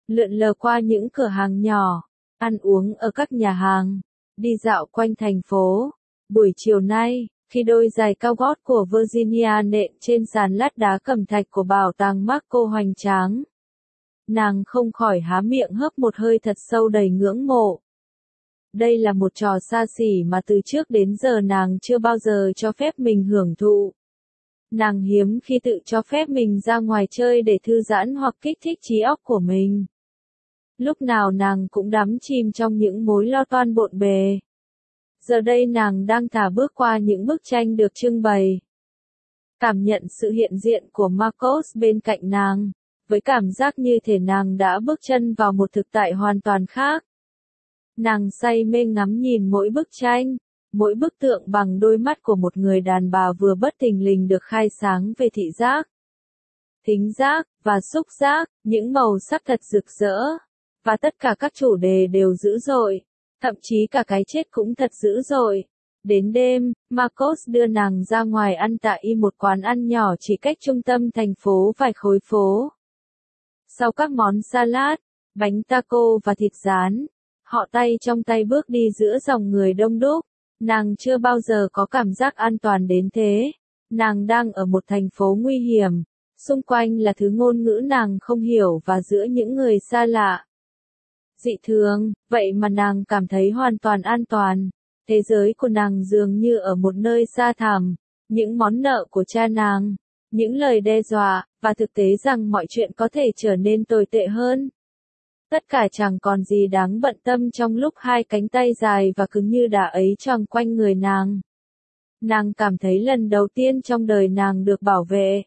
lượn lờ qua những cửa hàng nhỏ, ăn uống ở các nhà hàng, đi dạo quanh thành phố. Buổi chiều nay, khi đôi giày cao gót của Virginia nện trên sàn lát đá cẩm thạch của bảo tàng Marco hoành tráng, nàng không khỏi há miệng hớp một hơi thật sâu đầy ngưỡng mộ. Đây là một trò xa xỉ mà từ trước đến giờ nàng chưa bao giờ cho phép mình hưởng thụ. Nàng hiếm khi tự cho phép mình ra ngoài chơi để thư giãn hoặc kích thích trí óc của mình. Lúc nào nàng cũng đắm chìm trong những mối lo toan bộn bề. Giờ đây nàng đang thả bước qua những bức tranh được trưng bày. Cảm nhận sự hiện diện của Marcos bên cạnh nàng, với cảm giác như thể nàng đã bước chân vào một thực tại hoàn toàn khác. Nàng say mê ngắm nhìn mỗi bức tranh, mỗi bức tượng bằng đôi mắt của một người đàn bà vừa bất thình lình được khai sáng về thị giác, thính giác, và xúc giác, những màu sắc thật rực rỡ. Và tất cả các chủ đề đều dữ dội, thậm chí cả cái chết cũng thật dữ dội. Đến đêm, Marcos đưa nàng ra ngoài ăn tại một quán ăn nhỏ chỉ cách trung tâm thành phố vài khối phố. Sau các món salad, bánh taco và thịt rán, họ tay trong tay bước đi giữa dòng người đông đúc. Nàng chưa bao giờ có cảm giác an toàn đến thế. Nàng đang ở một thành phố nguy hiểm, xung quanh là thứ ngôn ngữ nàng không hiểu và giữa những người xa lạ. Dị thường, vậy mà nàng cảm thấy hoàn toàn an toàn. Thế giới của nàng dường như ở một nơi xa thẳm, những món nợ của cha nàng, những lời đe dọa, và thực tế rằng mọi chuyện có thể trở nên tồi tệ hơn. Tất cả chẳng còn gì đáng bận tâm trong lúc hai cánh tay dài và cứng như đá ấy choàng quanh người nàng. Nàng cảm thấy lần đầu tiên trong đời nàng được bảo vệ.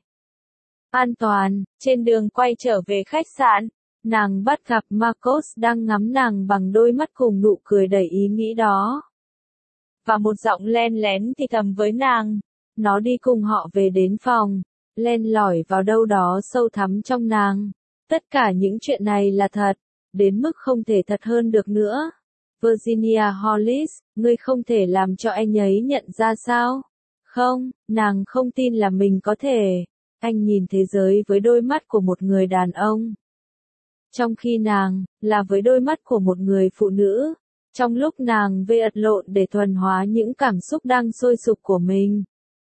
An toàn, trên đường quay trở về khách sạn, nàng bắt gặp Marcos đang ngắm nàng bằng đôi mắt cùng nụ cười đầy ý nghĩ đó. Và một giọng len lén thì thầm với nàng, nó đi cùng họ về đến phòng, len lỏi vào đâu đó sâu thẳm trong nàng. Tất cả những chuyện này là thật, đến mức không thể thật hơn được nữa. Virginia Hollis, ngươi không thể làm cho anh ấy nhận ra sao? Không, nàng không tin là mình có thể. Anh nhìn thế giới với đôi mắt của một người đàn ông. Trong khi nàng, là với đôi mắt của một người phụ nữ. Trong lúc nàng vật lộn để thuần hóa những cảm xúc đang sôi sục của mình.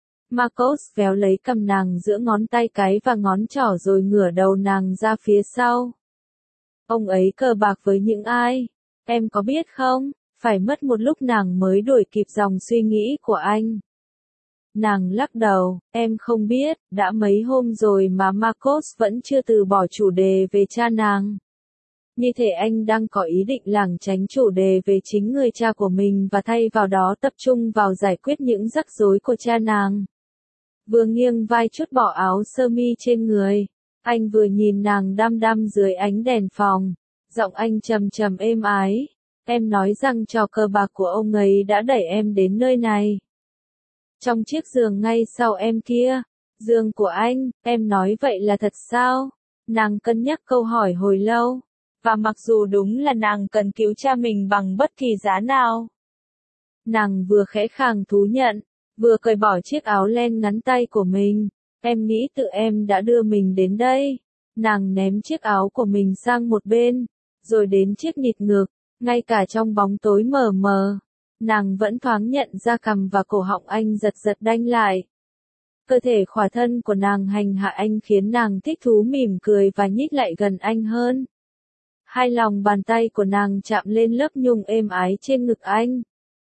Marcos véo lấy cầm nàng giữa ngón tay cái và ngón trỏ rồi ngửa đầu nàng ra phía sau. Ông ấy cờ bạc với những ai? Em có biết không? Phải mất một lúc nàng mới đuổi kịp dòng suy nghĩ của anh. Nàng lắc đầu, em không biết, đã mấy hôm rồi mà Marcos vẫn chưa từ bỏ chủ đề về cha nàng. Như thể anh đang có ý định lảng tránh chủ đề về chính người cha của mình và thay vào đó tập trung vào giải quyết những rắc rối của cha nàng. Vừa nghiêng vai trút bỏ áo sơ mi trên người, anh vừa nhìn nàng đăm đăm dưới ánh đèn phòng, giọng anh trầm trầm êm ái. Em nói rằng trò cờ bạc của ông ấy đã đẩy em đến nơi này. Trong chiếc giường ngay sau em kia, giường của anh, em nói vậy là thật sao? Nàng cân nhắc câu hỏi hồi lâu, và mặc dù đúng là nàng cần cứu cha mình bằng bất kỳ giá nào. Nàng vừa khẽ khàng thú nhận, vừa cởi bỏ chiếc áo len ngắn tay của mình. Em nghĩ tự em đã đưa mình đến đây. Nàng ném chiếc áo của mình sang một bên, rồi đến chiếc nịt ngực, ngay cả trong bóng tối mờ mờ. Nàng vẫn thoáng nhận ra cằm và cổ họng anh giật giật đanh lại. Cơ thể khỏa thân của nàng hành hạ anh khiến nàng thích thú mỉm cười và nhích lại gần anh hơn. Hai lòng bàn tay của nàng chạm lên lớp nhung êm ái trên ngực anh.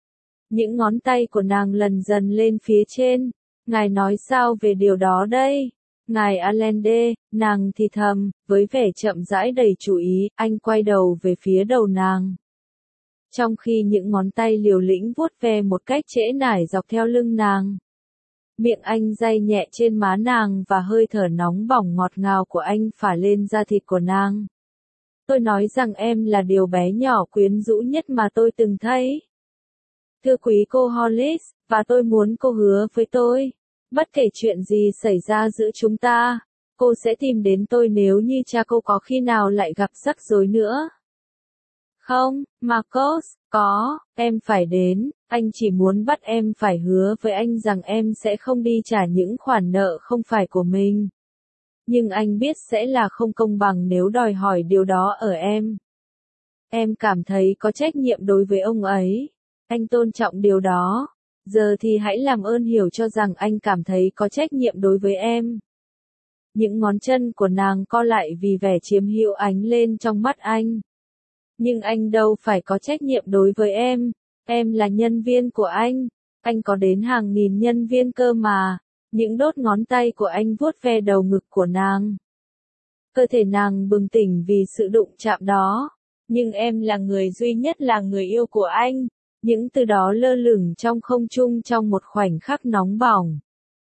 Những ngón tay của nàng lần dần lên phía trên. Ngài nói sao về điều đó đây? Ngài Allende, nàng thì thầm, với vẻ chậm rãi đầy chú ý, anh quay đầu về phía đầu nàng. Trong khi những ngón tay liều lĩnh vuốt ve một cách trễ nải dọc theo lưng nàng. Miệng anh day nhẹ trên má nàng và hơi thở nóng bỏng ngọt ngào của anh phả lên da thịt của nàng. Tôi nói rằng em là điều bé nhỏ quyến rũ nhất mà tôi từng thấy. Thưa quý cô Hollis, và tôi muốn cô hứa với tôi, bất kể chuyện gì xảy ra giữa chúng ta, cô sẽ tìm đến tôi nếu như cha cô có khi nào lại gặp rắc rối nữa. Không, Marcos, có, em phải đến, anh chỉ muốn bắt em phải hứa với anh rằng em sẽ không đi trả những khoản nợ không phải của mình. Nhưng anh biết sẽ là không công bằng nếu đòi hỏi điều đó ở em. Em cảm thấy có trách nhiệm đối với ông ấy. Anh tôn trọng điều đó. Giờ thì hãy làm ơn hiểu cho rằng anh cảm thấy có trách nhiệm đối với em. Những ngón chân của nàng co lại vì vẻ chiếm hữu ánh lên trong mắt anh. Nhưng anh đâu phải có trách nhiệm đối với em. Em là nhân viên của anh có đến hàng nghìn nhân viên cơ mà. Những đốt ngón tay của anh vuốt ve đầu ngực của nàng. Cơ thể nàng bừng tỉnh vì sự đụng chạm đó. Nhưng em là người duy nhất là người yêu của anh. Những từ đó lơ lửng trong không trung trong một khoảnh khắc nóng bỏng.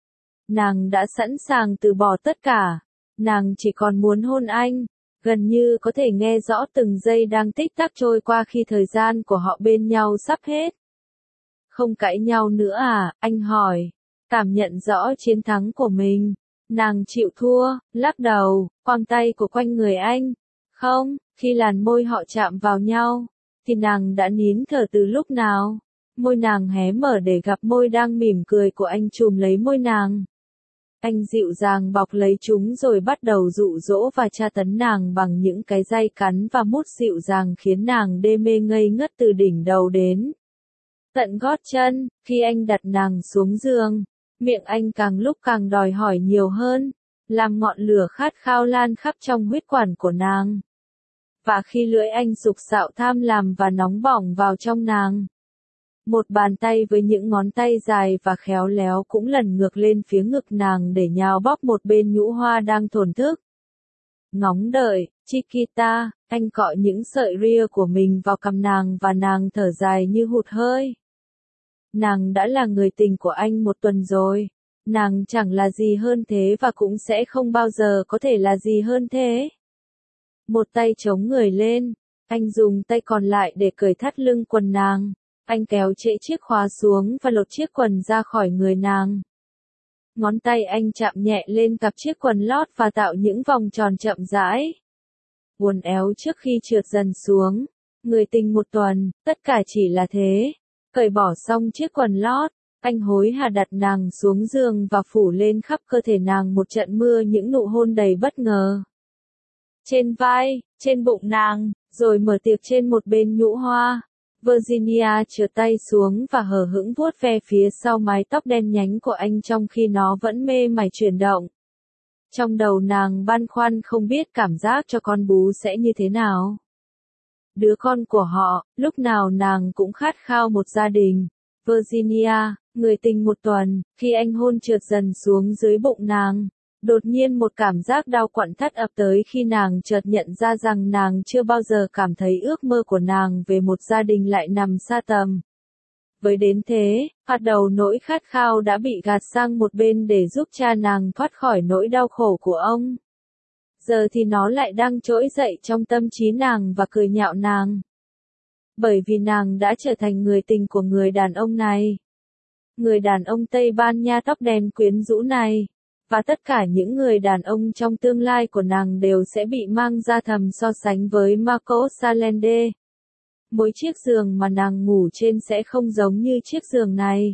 Nàng đã sẵn sàng từ bỏ tất cả. Nàng chỉ còn muốn hôn anh. Gần như có thể nghe rõ từng giây đang tích tắc trôi qua khi thời gian của họ bên nhau sắp hết. Không cãi nhau nữa à, anh hỏi. Cảm nhận rõ chiến thắng của mình. Nàng chịu thua, lắc đầu, quàng tay của quanh người anh. Không, khi làn môi họ chạm vào nhau, thì nàng đã nín thở từ lúc nào. Môi nàng hé mở để gặp môi đang mỉm cười của anh chùm lấy môi nàng. Anh dịu dàng bọc lấy chúng rồi bắt đầu dụ dỗ và tra tấn nàng bằng những cái ray cắn và mút dịu dàng khiến nàng đê mê ngây ngất từ đỉnh đầu đến tận gót chân. Khi anh đặt nàng xuống giường, miệng anh càng lúc càng đòi hỏi nhiều hơn, làm ngọn lửa khát khao lan khắp trong huyết quản của nàng. Và khi lưỡi anh sục sạo tham lam và nóng bỏng vào trong nàng, một bàn tay với những ngón tay dài và khéo léo cũng lần ngược lên phía ngực nàng để nhào bóp một bên nhũ hoa đang thổn thức. Ngóng đợi, Chiquita, anh cọ những sợi ria của mình vào cằm nàng và nàng thở dài như hụt hơi. Nàng đã là người tình của anh 1 tuần rồi. Nàng chẳng là gì hơn thế và cũng sẽ không bao giờ có thể là gì hơn thế. Một tay chống người lên, anh dùng tay còn lại để cởi thắt lưng quần nàng. Anh kéo trễ chiếc khóa xuống và lột chiếc quần ra khỏi người nàng. Ngón tay anh chạm nhẹ lên cặp chiếc quần lót và tạo những vòng tròn chậm rãi. Uốn éo trước khi trượt dần xuống. Người tình 1 tuần, tất cả chỉ là thế. Cởi bỏ xong chiếc quần lót, anh hối hả đặt nàng xuống giường và phủ lên khắp cơ thể nàng một trận mưa những nụ hôn đầy bất ngờ. Trên vai, trên bụng nàng, rồi mở tiệc trên một bên nhũ hoa. Virginia trượt tay xuống và hờ hững vuốt ve phía sau mái tóc đen nhánh của anh trong khi nó vẫn mê mải chuyển động. Trong đầu nàng băn khoăn không biết cảm giác cho con bú sẽ như thế nào. Đứa con của họ, lúc nào nàng cũng khát khao một gia đình. Virginia, người tình 1 tuần, khi anh hôn trượt dần xuống dưới bụng nàng. Đột nhiên một cảm giác đau quặn thắt ập tới khi nàng chợt nhận ra rằng nàng chưa bao giờ cảm thấy ước mơ của nàng về một gia đình lại nằm xa tầm. Với đến thế, hạt đầu nỗi khát khao đã bị gạt sang một bên để giúp cha nàng thoát khỏi nỗi đau khổ của ông. Giờ thì nó lại đang trỗi dậy trong tâm trí nàng và cười nhạo nàng. Bởi vì nàng đã trở thành người tình của người đàn ông này. Người đàn ông Tây Ban Nha tóc đen quyến rũ này. Và tất cả những người đàn ông trong tương lai của nàng đều sẽ bị mang ra thầm so sánh với Marco Salende. Mỗi chiếc giường mà nàng ngủ trên sẽ không giống như chiếc giường này.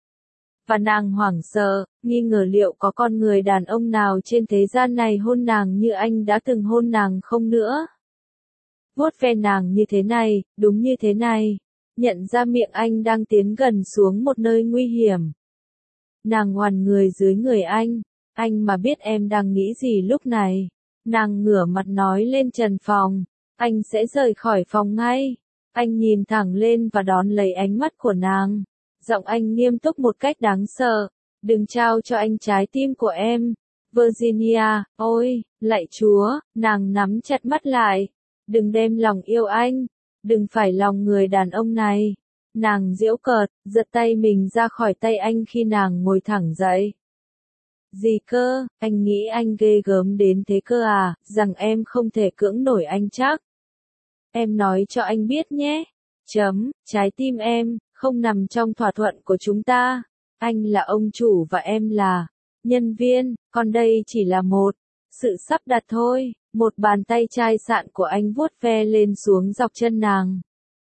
Và nàng hoảng sợ, nghi ngờ liệu có con người đàn ông nào trên thế gian này hôn nàng như anh đã từng hôn nàng không nữa. Vuốt ve nàng như thế này, đúng như thế này. Nhận ra miệng anh đang tiến gần xuống một nơi nguy hiểm. Nàng hoàn người dưới người anh mà biết em đang nghĩ gì lúc này. Nàng ngửa mặt nói lên trần phòng, anh sẽ rời khỏi phòng ngay. Anh nhìn thẳng lên và đón lấy ánh mắt của nàng. Giọng anh nghiêm túc một cách đáng sợ. Đừng trao cho anh trái tim của em. Virginia, ôi, lạy Chúa, nàng nắm chặt mắt lại. Đừng đem lòng yêu anh. Đừng phải lòng người đàn ông này. Nàng giễu cợt, giật tay mình ra khỏi tay anh khi nàng ngồi thẳng dậy. Gì cơ, anh nghĩ anh ghê gớm đến thế cơ à, rằng em không thể cưỡng nổi anh chắc. Em nói cho anh biết nhé. Trái tim em, không nằm trong thỏa thuận của chúng ta. Anh là ông chủ và em là nhân viên, còn đây chỉ là một sự sắp đặt thôi. Một bàn tay chai sạn của anh vuốt ve lên xuống dọc chân nàng.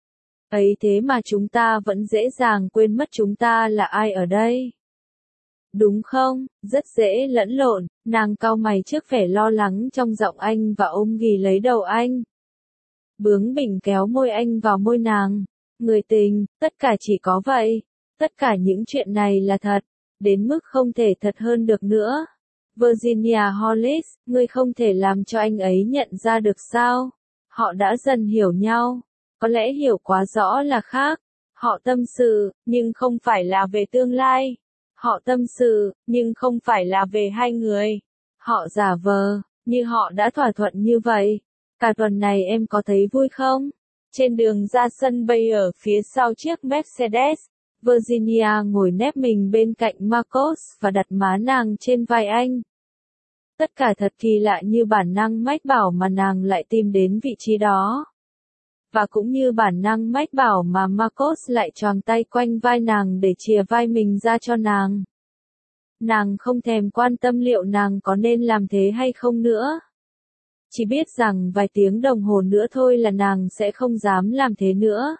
Ấy thế mà chúng ta vẫn dễ dàng quên mất chúng ta là ai ở đây. Đúng không, rất dễ lẫn lộn, Nàng cau mày trước vẻ lo lắng trong giọng anh và ôm ghì lấy đầu anh. Bướng bỉnh kéo môi anh vào môi nàng. Người tình, tất cả chỉ có vậy. Tất cả những chuyện này là thật, đến mức không thể thật hơn được nữa. Virginia Hollis, ngươi không thể làm cho anh ấy nhận ra được sao? Họ đã dần hiểu nhau. Có lẽ hiểu quá rõ là khác. Họ tâm sự, nhưng không phải là về tương lai. Họ tâm sự, nhưng không phải là về hai người. Họ giả vờ, như họ đã thỏa thuận như vậy. Cả tuần này em có thấy vui không? Trên đường ra sân bay ở phía sau chiếc Mercedes, Virginia ngồi nép mình bên cạnh Marcos và đặt má nàng trên vai anh. Tất cả thật kỳ lạ, như bản năng mách bảo mà nàng lại tìm đến vị trí đó. Và cũng như bản năng mách bảo mà Marcos lại choàng tay quanh vai nàng để chìa vai mình ra cho nàng. Nàng không thèm quan tâm liệu nàng có nên làm thế hay không nữa. Chỉ biết rằng vài tiếng đồng hồ nữa thôi là nàng sẽ không dám làm thế nữa.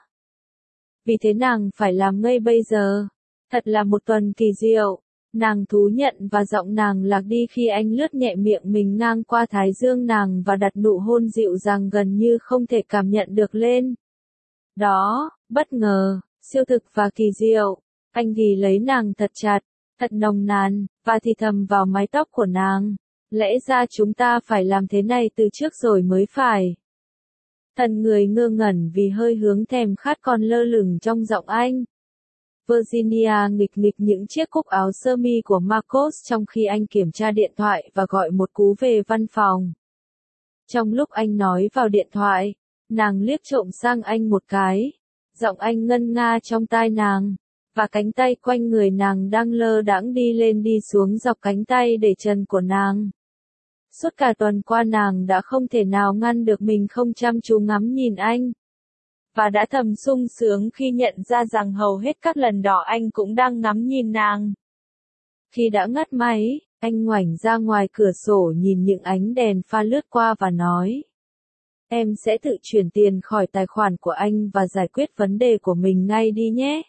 Vì thế nàng phải làm ngay bây giờ. Thật là một tuần kỳ diệu. Nàng thú nhận và giọng nàng lạc đi khi anh lướt nhẹ miệng mình ngang qua thái dương nàng và đặt nụ hôn dịu dàng gần như không thể cảm nhận được lên. Đó, bất ngờ, siêu thực và kỳ diệu. Anh ghì lấy nàng thật chặt, thật nồng nàn, và thì thầm vào mái tóc của nàng. Lẽ ra chúng ta phải làm thế này từ trước rồi mới phải. Thần người ngơ ngẩn vì hơi hướng thèm khát còn lơ lửng trong giọng anh. Virginia nghịch nghịch những chiếc cúc áo sơ mi của Marcos trong khi anh kiểm tra điện thoại và gọi một cú về văn phòng. Trong lúc anh nói vào điện thoại, nàng liếc trộm sang anh một cái. Giọng anh ngân nga trong tai nàng, và cánh tay quanh người nàng đang lơ đãng đi lên đi xuống dọc cánh tay để trần của nàng. Suốt cả tuần qua nàng đã không thể nào ngăn được mình không chăm chú ngắm nhìn anh. Và đã thầm sung sướng khi nhận ra rằng hầu hết các lần đó anh cũng đang ngắm nhìn nàng. Khi đã ngắt máy, anh ngoảnh ra ngoài cửa sổ nhìn những ánh đèn pha lướt qua và nói. Em sẽ tự chuyển tiền khỏi tài khoản của anh và giải quyết vấn đề của mình ngay đi nhé.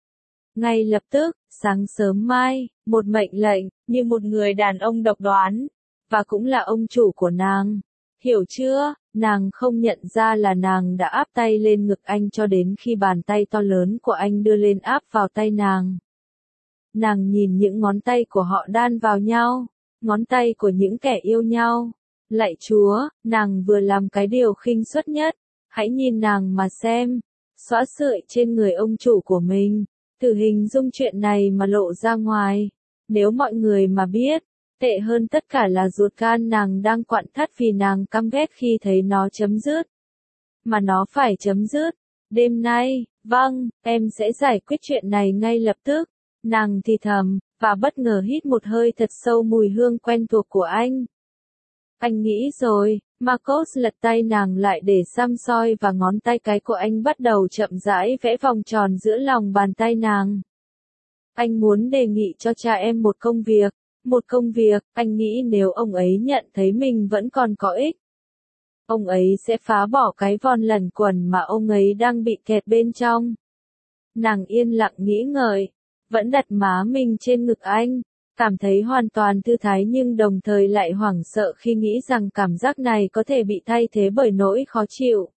Ngay lập tức, sáng sớm mai, một mệnh lệnh, như một người đàn ông độc đoán, và cũng là ông chủ của nàng. Hiểu chưa? Nàng không nhận ra là nàng đã áp tay lên ngực anh cho đến khi bàn tay to lớn của anh đưa lên áp vào tay nàng. Nàng nhìn những ngón tay của họ đan vào nhau, ngón tay của những kẻ yêu nhau. Lạy Chúa, nàng vừa làm cái điều khinh suất nhất. Hãy nhìn nàng mà xem. Xõa sợi trên người ông chủ của mình. Thử hình dung chuyện này mà lộ ra ngoài. Nếu mọi người mà biết. Tệ hơn tất cả là ruột gan nàng đang quặn thắt vì nàng căm ghét khi thấy nó chấm dứt. Mà nó phải chấm dứt. Đêm nay, vâng, em sẽ giải quyết chuyện này ngay lập tức. Nàng thì thầm, và bất ngờ hít một hơi thật sâu mùi hương quen thuộc của anh. Anh nghĩ rồi. Marcos lật tay nàng lại để xăm soi và ngón tay cái của anh bắt đầu chậm rãi vẽ vòng tròn giữa lòng bàn tay nàng. Anh muốn đề nghị cho cha em một công việc. Một công việc, anh nghĩ nếu ông ấy nhận thấy mình vẫn còn có ích. Ông ấy sẽ phá bỏ cái vòn lẩn quẩn mà ông ấy đang bị kẹt bên trong. Nàng yên lặng nghĩ ngợi, vẫn đặt má mình trên ngực anh, cảm thấy hoàn toàn thư thái nhưng đồng thời lại hoảng sợ khi nghĩ rằng cảm giác này có thể bị thay thế bởi nỗi khó chịu.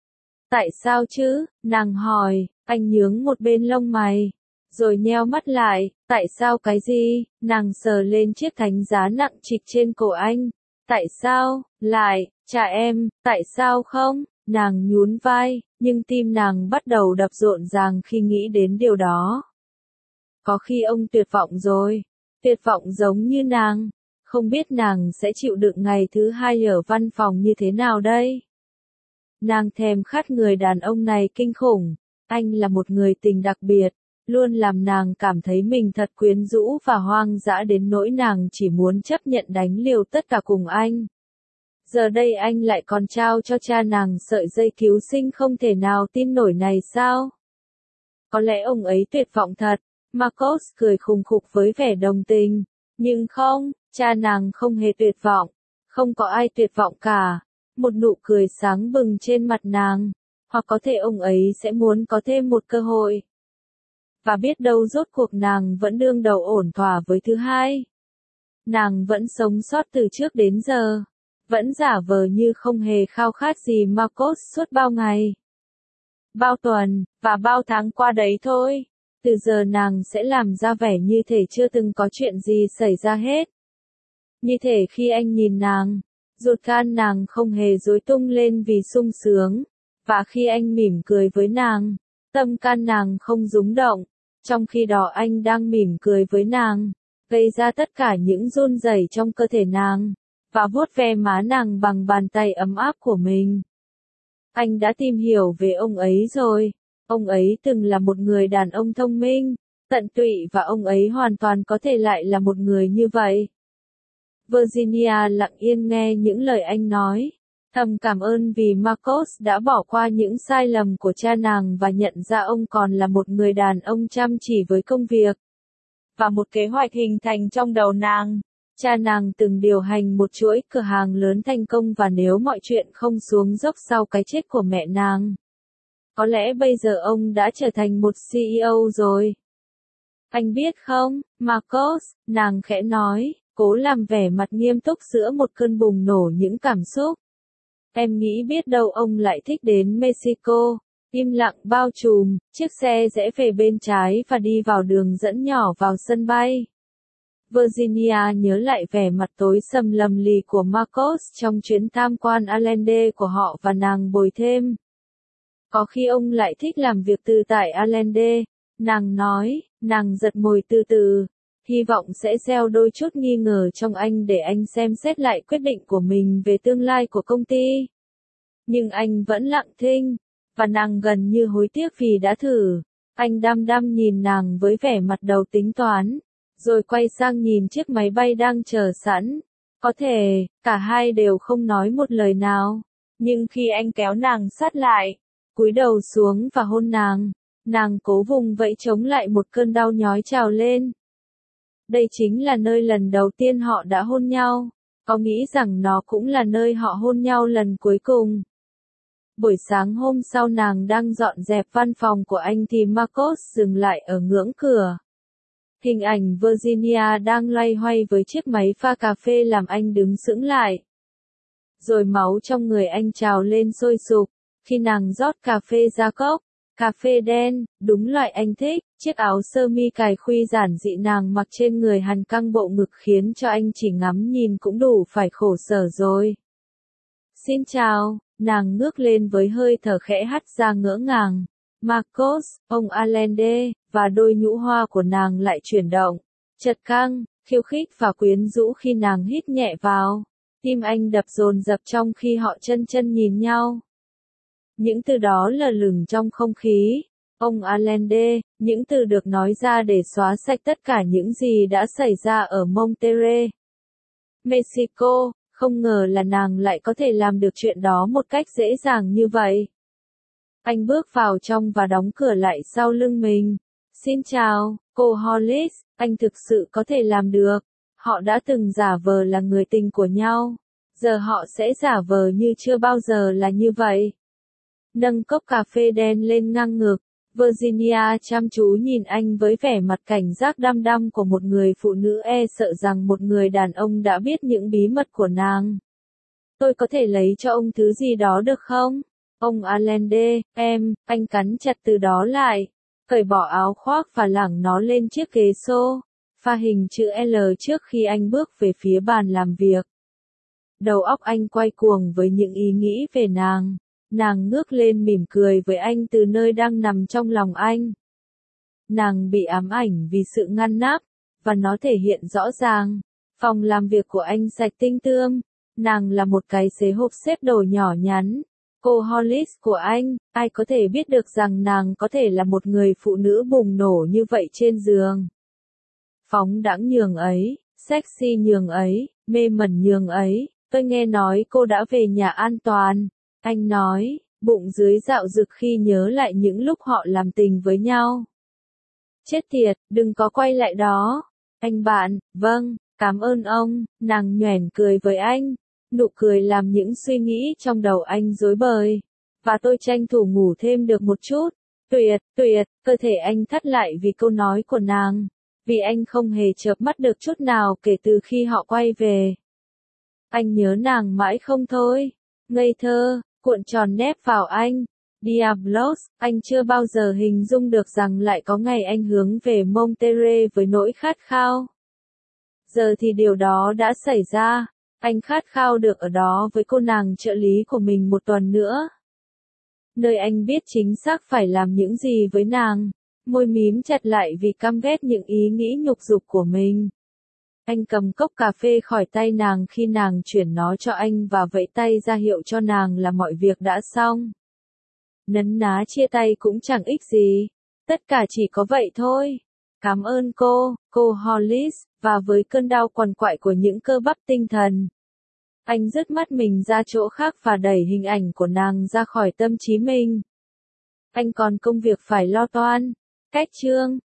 Tại sao chứ? Nàng hỏi, anh nhướng một bên lông mày. Rồi nheo mắt lại, tại sao cái gì? Nàng sờ lên chiếc thánh giá nặng trịch trên cổ anh. Tại sao? Lại, cha em, tại sao không? Nàng nhún vai, nhưng tim nàng bắt đầu đập rộn ràng khi nghĩ đến điều đó. Có khi ông tuyệt vọng rồi. Tuyệt vọng giống như nàng. Không biết nàng sẽ chịu đựng ngày thứ hai ở văn phòng như thế nào đây? Nàng thèm khát người đàn ông này kinh khủng. Anh là một người tình đặc biệt. Luôn làm nàng cảm thấy mình thật quyến rũ và hoang dã đến nỗi nàng chỉ muốn chấp nhận đánh liều tất cả cùng anh. Giờ đây anh lại còn trao cho cha nàng sợi dây cứu sinh không thể nào tin nổi này sao? Có lẽ ông ấy tuyệt vọng thật. Marcos cười khùng khục với vẻ đồng tình. Nhưng không, cha nàng không hề tuyệt vọng. Không có ai tuyệt vọng cả. Một nụ cười sáng bừng trên mặt nàng. Hoặc có thể ông ấy sẽ muốn có thêm một cơ hội. Và biết đâu rốt cuộc nàng vẫn đương đầu ổn thỏa với thứ hai. Nàng vẫn sống sót từ trước đến giờ. Vẫn giả vờ như không hề khao khát gì Marcos suốt bao ngày. Bao tuần, và bao tháng qua đấy thôi. Từ giờ nàng sẽ làm ra vẻ như thể chưa từng có chuyện gì xảy ra hết. Như thể khi anh nhìn nàng, ruột gan nàng không hề rối tung lên vì sung sướng. Và khi anh mỉm cười với nàng, tâm can nàng không rúng động. Trong khi đó anh đang mỉm cười với nàng, gây ra tất cả những run rẩy trong cơ thể nàng, và vuốt ve má nàng bằng bàn tay ấm áp của mình. Anh đã tìm hiểu về ông ấy rồi. Ông ấy từng là một người đàn ông thông minh, tận tụy và ông ấy hoàn toàn có thể lại là một người như vậy. Virginia lặng yên nghe những lời anh nói. Thầm cảm ơn vì Marcos đã bỏ qua những sai lầm của cha nàng và nhận ra ông còn là một người đàn ông chăm chỉ với công việc. Và một kế hoạch hình thành trong đầu nàng. Cha nàng từng điều hành một chuỗi cửa hàng lớn thành công và nếu mọi chuyện không xuống dốc sau cái chết của mẹ nàng, có lẽ bây giờ ông đã trở thành một CEO rồi. Anh biết không, Marcos, nàng khẽ nói, cố làm vẻ mặt nghiêm túc giữa một cơn bùng nổ những cảm xúc. Em nghĩ biết đâu ông lại thích đến Mexico. Im lặng bao trùm, chiếc xe rẽ về bên trái và đi vào đường dẫn nhỏ vào sân bay. Virginia nhớ lại vẻ mặt tối sầm lầm lì của Marcos trong chuyến tham quan Allende của họ và nàng bồi thêm. Có khi ông lại thích làm việc từ tại Allende, nàng nói, nàng giật môi từ từ, hy vọng sẽ gieo đôi chút nghi ngờ trong anh để anh xem xét lại quyết định của mình về tương lai của công ty. Nhưng anh vẫn lặng thinh, và nàng gần như hối tiếc vì đã thử. Anh đăm đăm nhìn nàng với vẻ mặt đầu tính toán, rồi quay sang nhìn chiếc máy bay đang chờ sẵn. Có thể, cả hai đều không nói một lời nào, nhưng khi anh kéo nàng sát lại, cúi đầu xuống và hôn nàng cố vùng vẫy chống lại một cơn đau nhói trào lên. Đây chính là nơi lần đầu tiên họ đã hôn nhau, có nghĩ rằng nó cũng là nơi họ hôn nhau lần cuối cùng. Buổi sáng hôm sau nàng đang dọn dẹp văn phòng của anh thì Marcos dừng lại ở ngưỡng cửa. Hình ảnh Virginia đang loay hoay với chiếc máy pha cà phê làm anh đứng sững lại. Rồi máu trong người anh trào lên sôi sục, khi nàng rót cà phê ra cốc. Cà phê đen, đúng loại anh thích, chiếc áo sơ mi cài khuy giản dị nàng mặc trên người hằn căng bộ ngực khiến cho anh chỉ ngắm nhìn cũng đủ phải khổ sở rồi. Xin chào, nàng ngước lên với hơi thở khẽ hắt ra ngỡ ngàng. Marcos, ông Allende, và đôi nhũ hoa của nàng lại chuyển động, chật căng, khiêu khích và quyến rũ khi nàng hít nhẹ vào. Tim anh đập dồn dập trong khi họ chân chân nhìn nhau. Những từ đó lờ lửng trong không khí. Ông Allende, những từ được nói ra để xóa sạch tất cả những gì đã xảy ra ở Monterrey, Mexico. Không ngờ là nàng lại có thể làm được chuyện đó một cách dễ dàng như vậy. Anh bước vào trong và đóng cửa lại sau lưng mình. Xin chào, cô Hollis, anh thực sự có thể làm được. Họ đã từng giả vờ là người tình của nhau. Giờ họ sẽ giả vờ như chưa bao giờ là như vậy. Nâng cốc cà phê đen lên ngang ngực, Virginia chăm chú nhìn anh với vẻ mặt cảnh giác đăm đăm của một người phụ nữ e sợ rằng một người đàn ông đã biết những bí mật của nàng. Tôi có thể lấy cho ông thứ gì đó được không? Ông Allende, anh cắn chặt từ đó lại, cởi bỏ áo khoác và lẳng nó lên chiếc ghế pha hình chữ L trước khi anh bước về phía bàn làm việc. Đầu óc anh quay cuồng với những ý nghĩ về nàng. Nàng ngước lên mỉm cười với anh từ nơi đang nằm trong lòng anh. Nàng bị ám ảnh vì sự ngăn nắp, và nó thể hiện rõ ràng. Phòng làm việc của anh sạch tinh tươm. Nàng là một cái xế hộp xếp đồ nhỏ nhắn. Cô Hollis của anh, ai có thể biết được rằng nàng có thể là một người phụ nữ bùng nổ như vậy trên giường. Phóng đãng nhường ấy, sexy nhường ấy, mê mẩn nhường ấy, tôi nghe nói cô đã về nhà an toàn. Anh nói, bụng dưới dạo dực khi nhớ lại những lúc họ làm tình với nhau. Chết tiệt, đừng có quay lại đó. Anh bạn, vâng, cảm ơn ông, nàng nhoẻn cười với anh. Nụ cười làm những suy nghĩ trong đầu anh rối bời. Và tôi tranh thủ ngủ thêm được một chút. Tuyệt, cơ thể anh thắt lại vì câu nói của nàng. vì anh không hề chợp mắt được chút nào kể từ khi họ quay về. Anh nhớ nàng mãi không thôi. Ngây thơ, cuộn tròn nép vào anh. Diablos, anh chưa bao giờ hình dung được rằng lại có ngày anh hướng về Monterrey với nỗi khát khao. Giờ thì điều đó đã xảy ra. Anh khát khao được ở đó với cô nàng trợ lý của mình một tuần nữa. Nơi anh biết chính xác phải làm những gì với nàng. Môi mím chặt lại vì căm ghét những ý nghĩ nhục dục của mình. Anh cầm cốc cà phê khỏi tay nàng khi nàng chuyển nó cho anh và vẫy tay ra hiệu cho nàng là mọi việc đã xong. Nấn ná chia tay cũng chẳng ích gì. Tất cả chỉ có vậy thôi. Cảm ơn cô Hollis, và với cơn đau quằn quại của những cơ bắp tinh thần. Anh dứt mắt mình ra chỗ khác và đẩy hình ảnh của nàng ra khỏi tâm trí mình. Anh còn công việc phải lo toan. Cách chương